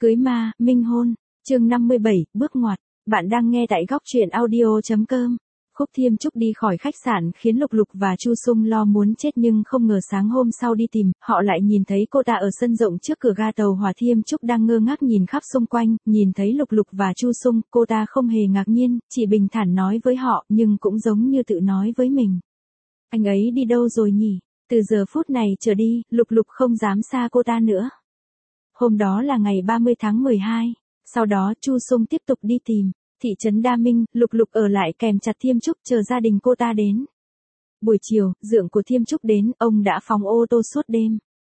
Cưới ma, minh hôn. Chương 57, bước ngoặt. Bạn đang nghe tại góc truyện audio.com. Khúc Thiêm Trúc đi khỏi khách sạn khiến Lục Lục và Chu Sung lo muốn chết, nhưng không ngờ sáng hôm sau đi tìm, họ lại nhìn thấy cô ta ở sân rộng trước cửa ga tàu hỏa. Thiêm Trúc đang ngơ ngác nhìn khắp xung quanh, nhìn thấy Lục Lục và Chu Sung, cô ta không hề ngạc nhiên, chỉ bình thản nói với họ, nhưng cũng giống như tự nói với mình. Anh ấy đi đâu rồi nhỉ? Từ giờ phút này trở đi, Lục Lục không dám xa cô ta nữa. Hôm đó là ngày 30 tháng 12. Sau đó Chu Sung tiếp tục đi tìm. Thị trấn Đa Minh, Lục Lục ở lại kèm chặt Thiêm Trúc chờ gia đình cô ta đến. Buổi chiều, dượng của Thiêm Trúc đến, ông đã phóng ô tô suốt đêm.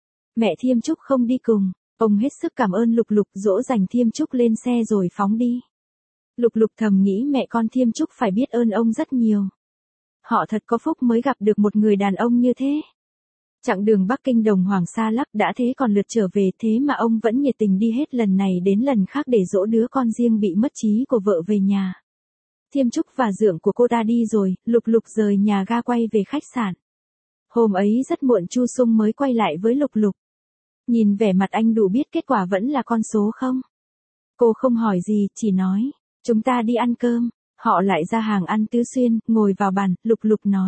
Mẹ Thiêm Trúc không đi cùng, ông hết sức cảm ơn Lục Lục dỗ dành Thiêm Trúc lên xe rồi phóng đi. Lục Lục thầm nghĩ mẹ con Thiêm Trúc phải biết ơn ông rất nhiều. Họ thật có phúc mới gặp được một người đàn ông như thế. Chặng đường Bắc Kinh Đồng Hoàng xa lắc đã thế còn lượt trở về, thế mà ông vẫn nhiệt tình đi hết lần này đến lần khác để dỗ đứa con riêng bị mất trí của vợ về nhà. Thiêm Trúc và dượng của cô ta đi rồi, Lục Lục rời nhà ga quay về khách sạn. Hôm ấy rất muộn Chu Sung mới quay lại với Lục Lục. Nhìn vẻ mặt anh đủ biết kết quả vẫn là con số không. Cô không hỏi gì, chỉ nói, chúng ta đi ăn cơm. Họ lại ra hàng ăn Tứ Xuyên, ngồi vào bàn, Lục Lục nói.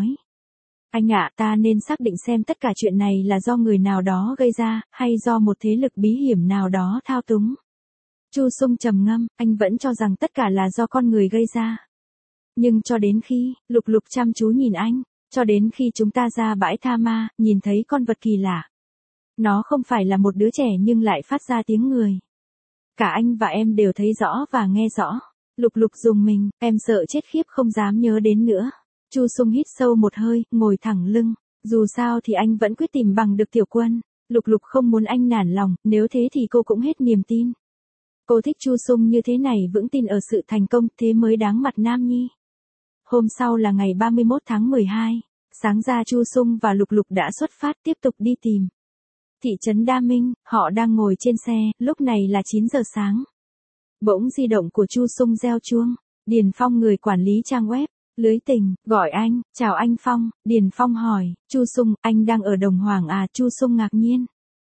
Anh ạ, ta nên xác định xem tất cả chuyện này là do người nào đó gây ra, hay do một thế lực bí hiểm nào đó thao túng. Chu Sung trầm ngâm, anh vẫn cho rằng tất cả là do con người gây ra. Nhưng cho đến khi, Lục Lục chăm chú nhìn anh, cho đến khi chúng ta ra bãi tha ma, nhìn thấy con vật kỳ lạ. Nó không phải là một đứa trẻ nhưng lại phát ra tiếng người. Cả anh và em đều thấy rõ và nghe rõ. Lục Lục rùng mình, em sợ chết khiếp không dám nhớ đến nữa. Chu Sung hít sâu một hơi, ngồi thẳng lưng. Dù sao thì anh vẫn quyết tìm bằng được Tiểu Quân. Lục Lục không muốn anh nản lòng, nếu thế thì cô cũng hết niềm tin. Cô thích Chu Sung như thế này, vững tin ở sự thành công, thế mới đáng mặt nam nhi. Hôm sau là ngày 31 tháng 12. Sáng ra Chu Sung và Lục Lục đã xuất phát tiếp tục đi tìm. Thị trấn Đa Minh, họ đang ngồi trên xe, lúc này là 9 giờ sáng. Bỗng di động của Chu Sung reo chuông. Điền Phong, người quản lý trang web Lưới Tình, gọi anh. Chào anh Phong. Điền Phong hỏi, Chu Sung, anh đang ở Đồng Hoàng à? Chu Sung ngạc nhiên.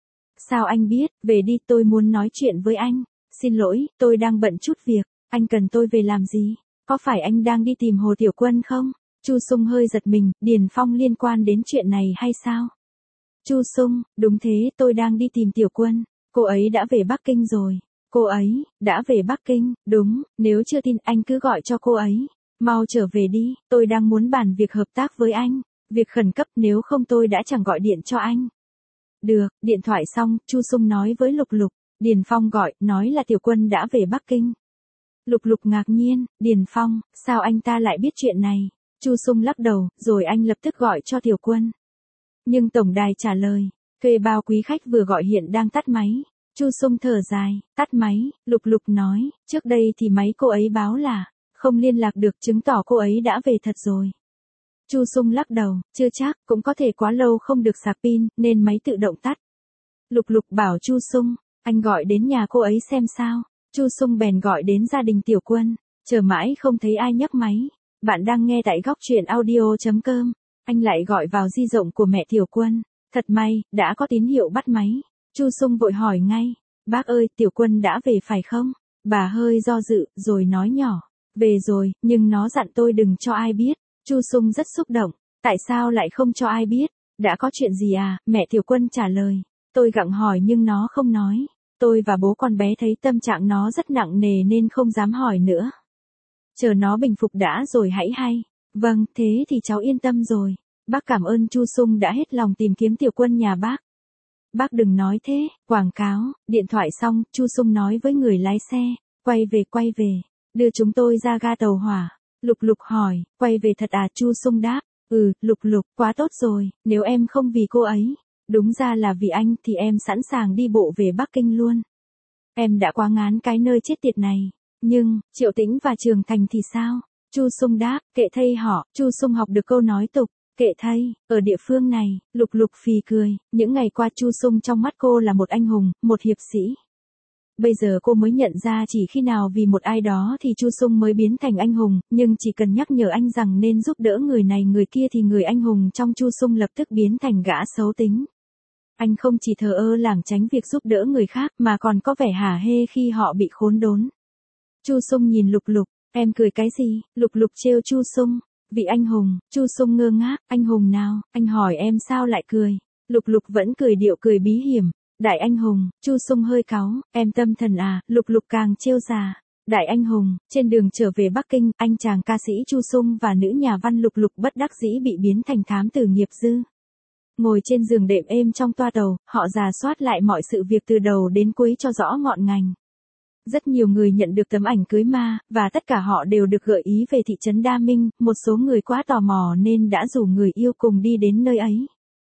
Sao anh biết? Về đi, tôi muốn nói chuyện với anh. Xin lỗi, tôi đang bận chút việc. Anh cần tôi về làm gì? Có phải anh đang đi tìm Hồ Tiểu Quân không? Chu Sung hơi giật mình, Điền Phong liên quan đến chuyện này hay sao? Chu Sung, đúng thế, tôi đang đi tìm Tiểu Quân. Cô ấy đã về Bắc Kinh rồi. Cô ấy đã về Bắc Kinh, đúng, nếu chưa tin anh cứ gọi cho cô ấy. Mau trở về đi, tôi đang muốn bàn việc hợp tác với anh. Việc khẩn cấp, nếu không tôi đã chẳng gọi điện cho anh. Được, điện thoại xong, Chu Sung nói với Lục Lục. Điền Phong gọi, nói là Tiểu Quân đã về Bắc Kinh. Lục Lục ngạc nhiên, Điền Phong, sao anh ta lại biết chuyện này? Chu Sung lắc đầu, rồi anh lập tức gọi cho Tiểu Quân. Nhưng tổng đài trả lời, thuê bao quý khách vừa gọi hiện đang tắt máy. Chu Sung thở dài, tắt máy. Lục Lục nói, trước đây thì máy cô ấy báo là không liên lạc được, chứng tỏ cô ấy đã về thật rồi. Chu Sung lắc đầu, chưa chắc, cũng có thể quá lâu không được sạc pin, nên máy tự động tắt. Lục Lục bảo Chu Sung, anh gọi đến nhà cô ấy xem sao. Chu Sung bèn gọi đến gia đình Tiểu Quân, chờ mãi không thấy ai nhấc máy. Bạn đang nghe tại góc truyện audio.com. Anh lại gọi vào di động của mẹ Tiểu Quân. Thật may, đã có tín hiệu bắt máy. Chu Sung vội hỏi ngay, bác ơi, Tiểu Quân đã về phải không? Bà hơi do dự, rồi nói nhỏ, về rồi, nhưng nó dặn tôi đừng cho ai biết. Chu Sung rất xúc động, tại sao lại không cho ai biết? Đã có chuyện gì à? Mẹ Tiểu Quân trả lời, tôi gặng hỏi nhưng nó không nói. Tôi và bố con bé thấy tâm trạng nó rất nặng nề nên không dám hỏi nữa. Chờ nó bình phục đã rồi hãy hay. Vâng, thế thì cháu yên tâm rồi. Bác cảm ơn. Chu Sung đã hết lòng tìm kiếm Tiểu Quân nhà bác. Bác đừng nói thế, quảng cáo. Điện thoại xong, Chu Sung nói với người lái xe, quay về, đưa chúng tôi ra ga tàu hỏa. Lục Lục hỏi, quay về thật à? Chu Sung đáp, Lục Lục, quá tốt rồi, nếu em không vì cô ấy, đúng ra là vì anh thì em sẵn sàng đi bộ về Bắc Kinh luôn. Em đã quá ngán cái nơi chết tiệt này, nhưng, Triệu Tĩnh và Trường Thành thì sao? Chu Sung đáp, kệ thây họ. Chu Sung học được câu nói tục, kệ thây, ở địa phương này. Lục Lục phì cười, những ngày qua Chu Sung trong mắt cô là một anh hùng, một hiệp sĩ. Bây giờ cô mới nhận ra chỉ khi nào vì một ai đó thì Chu Sung mới biến thành anh hùng, nhưng chỉ cần nhắc nhở anh rằng nên giúp đỡ người này người kia thì người anh hùng trong Chu Sung lập tức biến thành gã xấu tính. Anh không chỉ thờ ơ lảng tránh việc giúp đỡ người khác mà còn có vẻ hả hê khi họ bị khốn đốn. Chu Sung nhìn Lục Lục, em cười cái gì? Lục Lục trêu Chu Sung, vị anh hùng. Chu Sung ngơ ngác, anh hùng nào? Anh hỏi em sao lại cười? Lục Lục vẫn cười điệu cười bí hiểm. Đại anh hùng. Chu Sung hơi cáu, em tâm thần à? Lục Lục càng trêu già. Đại anh hùng. Trên đường trở về Bắc Kinh, anh chàng ca sĩ Chu Sung và nữ nhà văn Lục Lục bất đắc dĩ bị biến thành thám tử nghiệp dư. Ngồi trên giường đệm êm trong toa tàu, họ rà soát lại mọi sự việc từ đầu đến cuối cho rõ ngọn ngành. Rất nhiều người nhận được tấm ảnh cưới ma, và tất cả họ đều được gợi ý về thị trấn Đa Minh, một số người quá tò mò nên đã rủ người yêu cùng đi đến nơi ấy.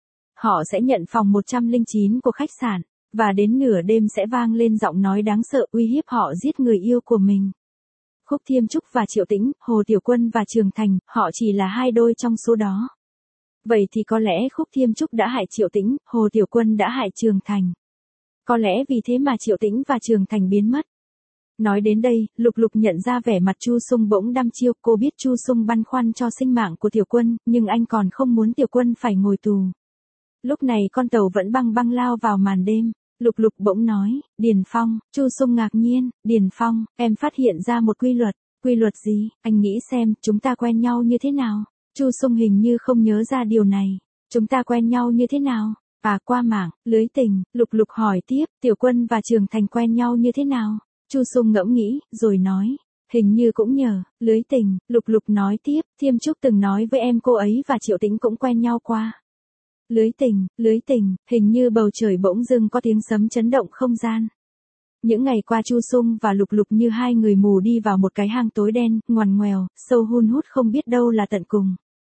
Họ sẽ nhận phòng 109 của khách sạn, và đến nửa đêm sẽ vang lên giọng nói đáng sợ uy hiếp họ giết người yêu của mình. Khúc Thiêm Trúc và Triệu Tĩnh, Hồ Tiểu Quân và Trường Thành, họ chỉ là hai đôi trong số đó. Vậy thì có lẽ Khúc Thiêm Trúc đã hại Triệu Tĩnh, Hồ Tiểu Quân đã hại Trường Thành. Có lẽ vì thế mà Triệu Tĩnh và Trường Thành biến mất. Nói đến đây, Lục Lục nhận ra vẻ mặt Chu Sung bỗng đăm chiêu, cô biết Chu Sung băn khoăn cho sinh mạng của Tiểu Quân, nhưng anh còn không muốn Tiểu Quân phải ngồi tù. Lúc này con tàu vẫn băng băng lao vào màn đêm. Lục Lục bỗng nói, Điền Phong. Chu Sung ngạc nhiên, Điền Phong, em phát hiện ra một quy luật. Quy luật gì? Anh nghĩ xem, chúng ta quen nhau như thế nào? Chu Sung hình như không nhớ ra điều này. Chúng ta quen nhau như thế nào? À, qua mạng, lưới tình. Lục Lục hỏi tiếp, Tiểu Quân và Trường Thành quen nhau như thế nào? Chu Sung ngẫm nghĩ, rồi nói, hình như cũng nhờ lưới tình. Lục Lục nói tiếp, Thiêm Trúc từng nói với em cô ấy và Triệu Tĩnh cũng quen nhau qua. Lưới tình, hình như bầu trời bỗng dưng có tiếng sấm chấn động không gian. Những ngày qua Chu Sung và Lục Lục như hai người mù đi vào một cái hang tối đen, ngoằn ngoèo, sâu hun hút không biết đâu là tận cùng.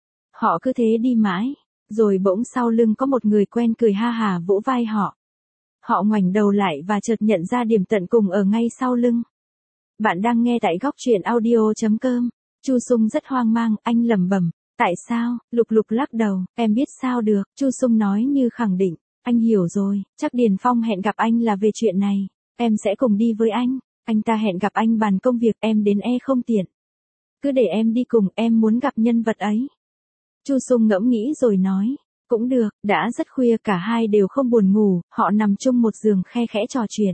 Họ cứ thế đi mãi, rồi bỗng sau lưng có một người quen cười ha hả vỗ vai họ. Họ ngoảnh đầu lại và chợt nhận ra điểm tận cùng ở ngay sau lưng. Bạn đang nghe tại góc truyện audio.com. Chu Sung rất hoang mang, anh lẩm bẩm, tại sao? Lục Lục lắc đầu, em biết sao được? Chu Sung nói như khẳng định, anh hiểu rồi, chắc Điền Phong hẹn gặp anh là về chuyện này, em sẽ cùng đi với anh ta hẹn gặp anh bàn công việc, em đến không tiện. Cứ để em đi cùng, em muốn gặp nhân vật ấy. Chu Sung ngẫm nghĩ rồi nói, cũng được, đã rất khuya cả hai đều không buồn ngủ, họ nằm chung một giường khe khẽ trò chuyện.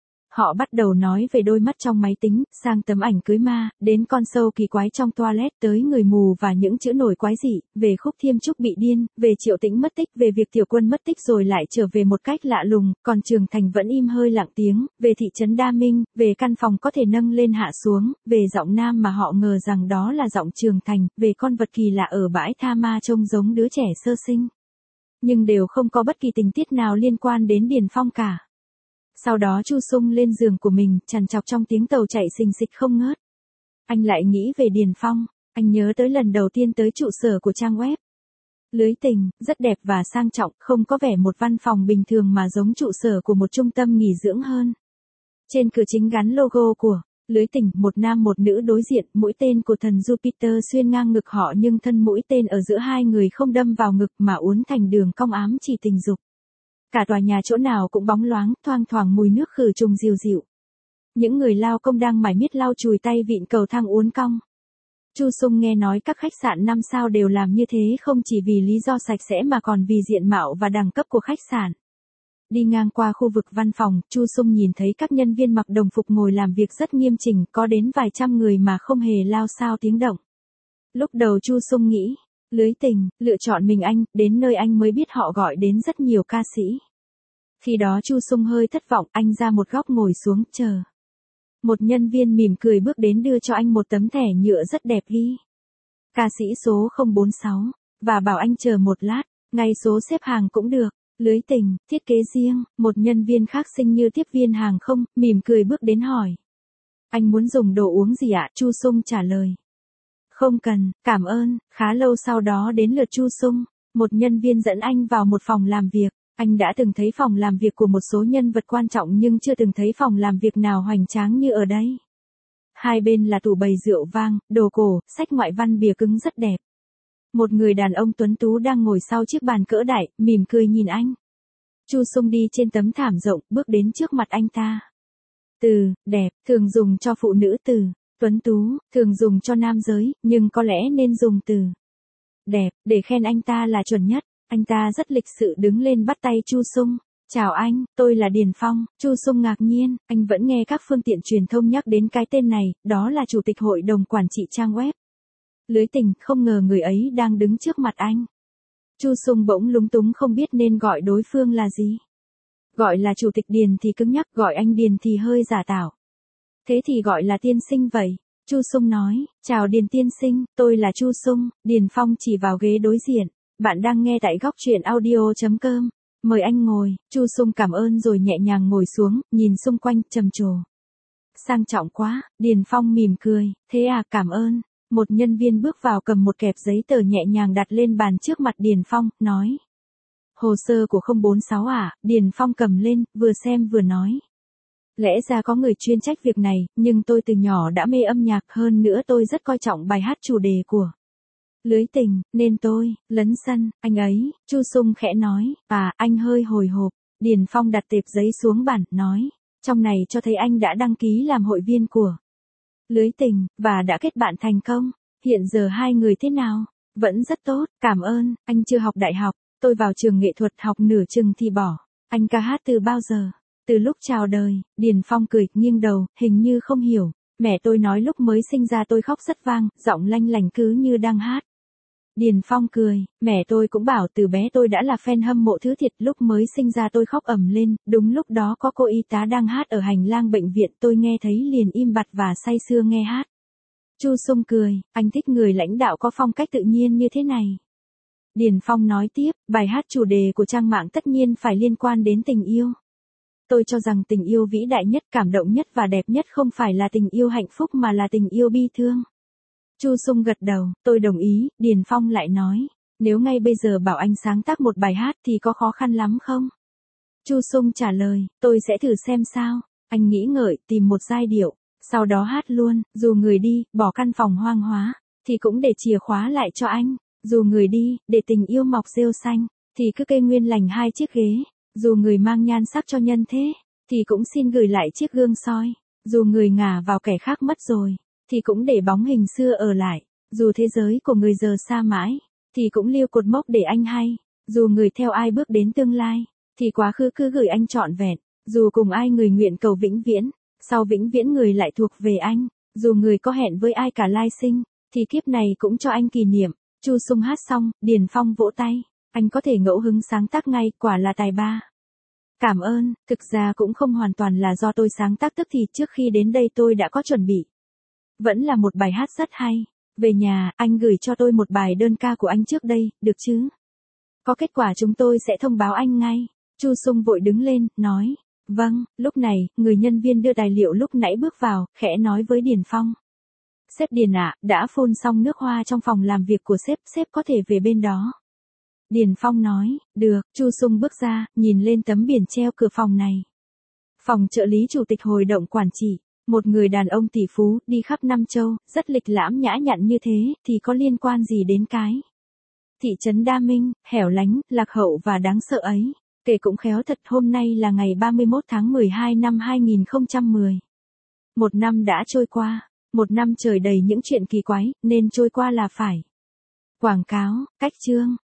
Họ bắt đầu nói về đôi mắt trong máy tính, sang tấm ảnh cưới ma, đến con sâu kỳ quái trong toilet, tới người mù và những chữ nổi quái dị, về Khúc Thiêm Trúc bị điên, về Triệu Tĩnh mất tích, về việc Tiểu Quân mất tích rồi lại trở về một cách lạ lùng, còn Trường Thành vẫn im hơi lặng tiếng, về thị trấn Đa Minh, về căn phòng có thể nâng lên hạ xuống, về giọng nam mà họ ngờ rằng đó là giọng Trường Thành, về con vật kỳ lạ ở bãi tha ma trông giống đứa trẻ sơ sinh. Nhưng đều không có bất kỳ tình tiết nào liên quan đến Điền Phong cả. Sau đó Chu Sung lên giường của mình, trằn trọc trong tiếng tàu chạy xình xịch không ngớt. Anh lại nghĩ về Điền Phong, anh nhớ tới lần đầu tiên tới trụ sở của trang web. Lưới tình, rất đẹp và sang trọng, không có vẻ một văn phòng bình thường mà giống trụ sở của một trung tâm nghỉ dưỡng hơn. Trên cửa chính gắn logo của Lưới tình, một nam một nữ đối diện, mũi tên của thần Jupiter xuyên ngang ngực họ nhưng thân mũi tên ở giữa hai người không đâm vào ngực mà uốn thành đường cong ám chỉ tình dục. Cả tòa nhà chỗ nào cũng bóng loáng, thoang thoảng mùi nước khử trùng dịu dịu. Những người lao công đang mải miết lau chùi tay vịn cầu thang uốn cong. Chu Sung nghe nói các khách sạn 5 sao đều làm như thế không chỉ vì lý do sạch sẽ mà còn vì diện mạo và đẳng cấp của khách sạn. Đi ngang qua khu vực văn phòng, Chu Sung nhìn thấy các nhân viên mặc đồng phục ngồi làm việc rất nghiêm chỉnh, có đến vài trăm người mà không hề lao xao tiếng động. Lúc đầu Chu Sung nghĩ, lưới tình, lựa chọn mình anh, đến nơi anh mới biết họ gọi đến rất nhiều ca sĩ. Khi đó Chu Sung hơi thất vọng, anh ra một góc ngồi xuống, chờ. Một nhân viên mỉm cười bước đến đưa cho anh một tấm thẻ nhựa rất đẹp ghi. Ca sĩ số 046, và bảo anh chờ một lát, ngay số xếp hàng cũng được. Lưới tình, thiết kế riêng, một nhân viên khác xinh như tiếp viên hàng không, mỉm cười bước đến hỏi. Anh muốn dùng đồ uống gì ạ? Chu Sung trả lời. Không cần, cảm ơn. Khá lâu sau đó đến lượt Chu Sung, một nhân viên dẫn anh vào một phòng làm việc. Anh đã từng thấy phòng làm việc của một số nhân vật quan trọng nhưng chưa từng thấy phòng làm việc nào hoành tráng như ở đây. Hai bên là tủ bày rượu vang, đồ cổ, sách ngoại văn bìa cứng rất đẹp. Một người đàn ông tuấn tú đang ngồi sau chiếc bàn cỡ đại, mỉm cười nhìn anh. Chu Sung đi trên tấm thảm rộng, bước đến trước mặt anh ta. Từ đẹp, thường dùng cho phụ nữ, từ tuấn tú, thường dùng cho nam giới, nhưng có lẽ nên dùng từ đẹp, để khen anh ta là chuẩn nhất. Anh ta rất lịch sự đứng lên bắt tay Chu Sung. Chào anh, tôi là Điền Phong. Chu Sung ngạc nhiên, anh vẫn nghe các phương tiện truyền thông nhắc đến cái tên này, đó là chủ tịch hội đồng quản trị trang web. Lưới tình, không ngờ người ấy đang đứng trước mặt anh. Chu Sung bỗng lúng túng không biết nên gọi đối phương là gì. Gọi là chủ tịch Điền thì cứng nhắc, gọi anh Điền thì hơi giả tạo. Thế thì gọi là tiên sinh vậy. Chu Sung nói, chào Điền tiên sinh, tôi là Chu Sung. Điền Phong chỉ vào ghế đối diện. Bạn đang nghe tại góc truyện audio.com. Mời anh ngồi. Chu Sung cảm ơn rồi nhẹ nhàng ngồi xuống, nhìn xung quanh, trầm trồ. Sang trọng quá. Điền Phong mỉm cười, thế à, cảm ơn. Một nhân viên bước vào cầm một kẹp giấy tờ nhẹ nhàng đặt lên bàn trước mặt Điền Phong, nói. Hồ sơ của 046 à, Điền Phong cầm lên, vừa xem vừa nói. Lẽ ra có người chuyên trách việc này, nhưng tôi từ nhỏ đã mê âm nhạc, hơn nữa tôi rất coi trọng bài hát chủ đề của Lưới tình, nên tôi lấn sân anh ấy. Chu Sung khẽ nói, anh hơi hồi hộp. Điền Phong đặt tệp giấy xuống bàn, nói, trong này cho thấy anh đã đăng ký làm hội viên của Lưới tình, và đã kết bạn thành công. Hiện giờ hai người thế nào? Vẫn rất tốt, cảm ơn. Anh chưa học đại học, tôi vào trường nghệ thuật học nửa chừng thì bỏ. Anh ca hát từ bao giờ? Từ lúc chào đời. Điền Phong cười, nghiêng đầu, hình như không hiểu. Mẹ tôi nói lúc mới sinh ra tôi khóc rất vang, giọng lanh lảnh cứ như đang hát. Điền Phong cười, mẹ tôi cũng bảo từ bé tôi đã là fan hâm mộ thứ thiệt, lúc mới sinh ra tôi khóc ầm lên, đúng lúc đó có cô y tá đang hát ở hành lang bệnh viện, tôi nghe thấy liền im bặt và say sưa nghe hát. Chu Sung cười, anh thích người lãnh đạo có phong cách tự nhiên như thế này. Điền Phong nói tiếp, bài hát chủ đề của trang mạng tất nhiên phải liên quan đến tình yêu. Tôi cho rằng tình yêu vĩ đại nhất, cảm động nhất và đẹp nhất không phải là tình yêu hạnh phúc mà là tình yêu bi thương. Chu Sung gật đầu, tôi đồng ý. Điền Phong lại nói, nếu ngay bây giờ bảo anh sáng tác một bài hát thì có khó khăn lắm không? Chu Sung trả lời, tôi sẽ thử xem sao. Anh nghĩ ngợi, tìm một giai điệu, sau đó hát luôn. Dù người đi, bỏ căn phòng hoang hóa, thì cũng để chìa khóa lại cho anh. Dù người đi, để tình yêu mọc rêu xanh, thì cứ cây nguyên lành hai chiếc ghế. Dù người mang nhan sắc cho nhân thế, thì cũng xin gửi lại chiếc gương soi. Dù người ngả vào kẻ khác mất rồi, thì cũng để bóng hình xưa ở lại. Dù thế giới của người giờ xa mãi, thì cũng lưu cột mốc để anh hay. Dù người theo ai bước đến tương lai, thì quá khứ cứ gửi anh trọn vẹn. Dù cùng ai người nguyện cầu vĩnh viễn, sau vĩnh viễn người lại thuộc về anh. Dù người có hẹn với ai cả lai sinh, thì kiếp này cũng cho anh kỷ niệm. Chu Sung hát xong, Điền Phong vỗ tay. Anh có thể ngẫu hứng sáng tác ngay, quả là tài ba. Cảm ơn, thực ra cũng không hoàn toàn là do tôi sáng tác tức thì, trước khi đến đây tôi đã có chuẩn bị. Vẫn là một bài hát rất hay. Về nhà, anh gửi cho tôi một bài đơn ca của anh trước đây, được chứ? Có kết quả chúng tôi sẽ thông báo anh ngay. Chu Sung vội đứng lên, nói. Vâng. Lúc này, người nhân viên đưa tài liệu lúc nãy bước vào, khẽ nói với Điền Phong. Sếp Điền ạ, đã phun xong nước hoa trong phòng làm việc của sếp có thể về bên đó. Điền Phong nói, được. Chu Sung bước ra, nhìn lên tấm biển treo cửa phòng này. Phòng trợ lý chủ tịch hội đồng quản trị. Một người đàn ông tỷ phú, đi khắp năm châu, rất lịch lãm nhã nhặn như thế, thì có liên quan gì đến cái thị trấn Đa Minh, hẻo lánh, lạc hậu và đáng sợ ấy. Kể cũng khéo thật, hôm nay là ngày 31 tháng 12 năm 2010. Một năm đã trôi qua, một năm trời đầy những chuyện kỳ quái, nên trôi qua là phải. Quảng cáo, cách chương.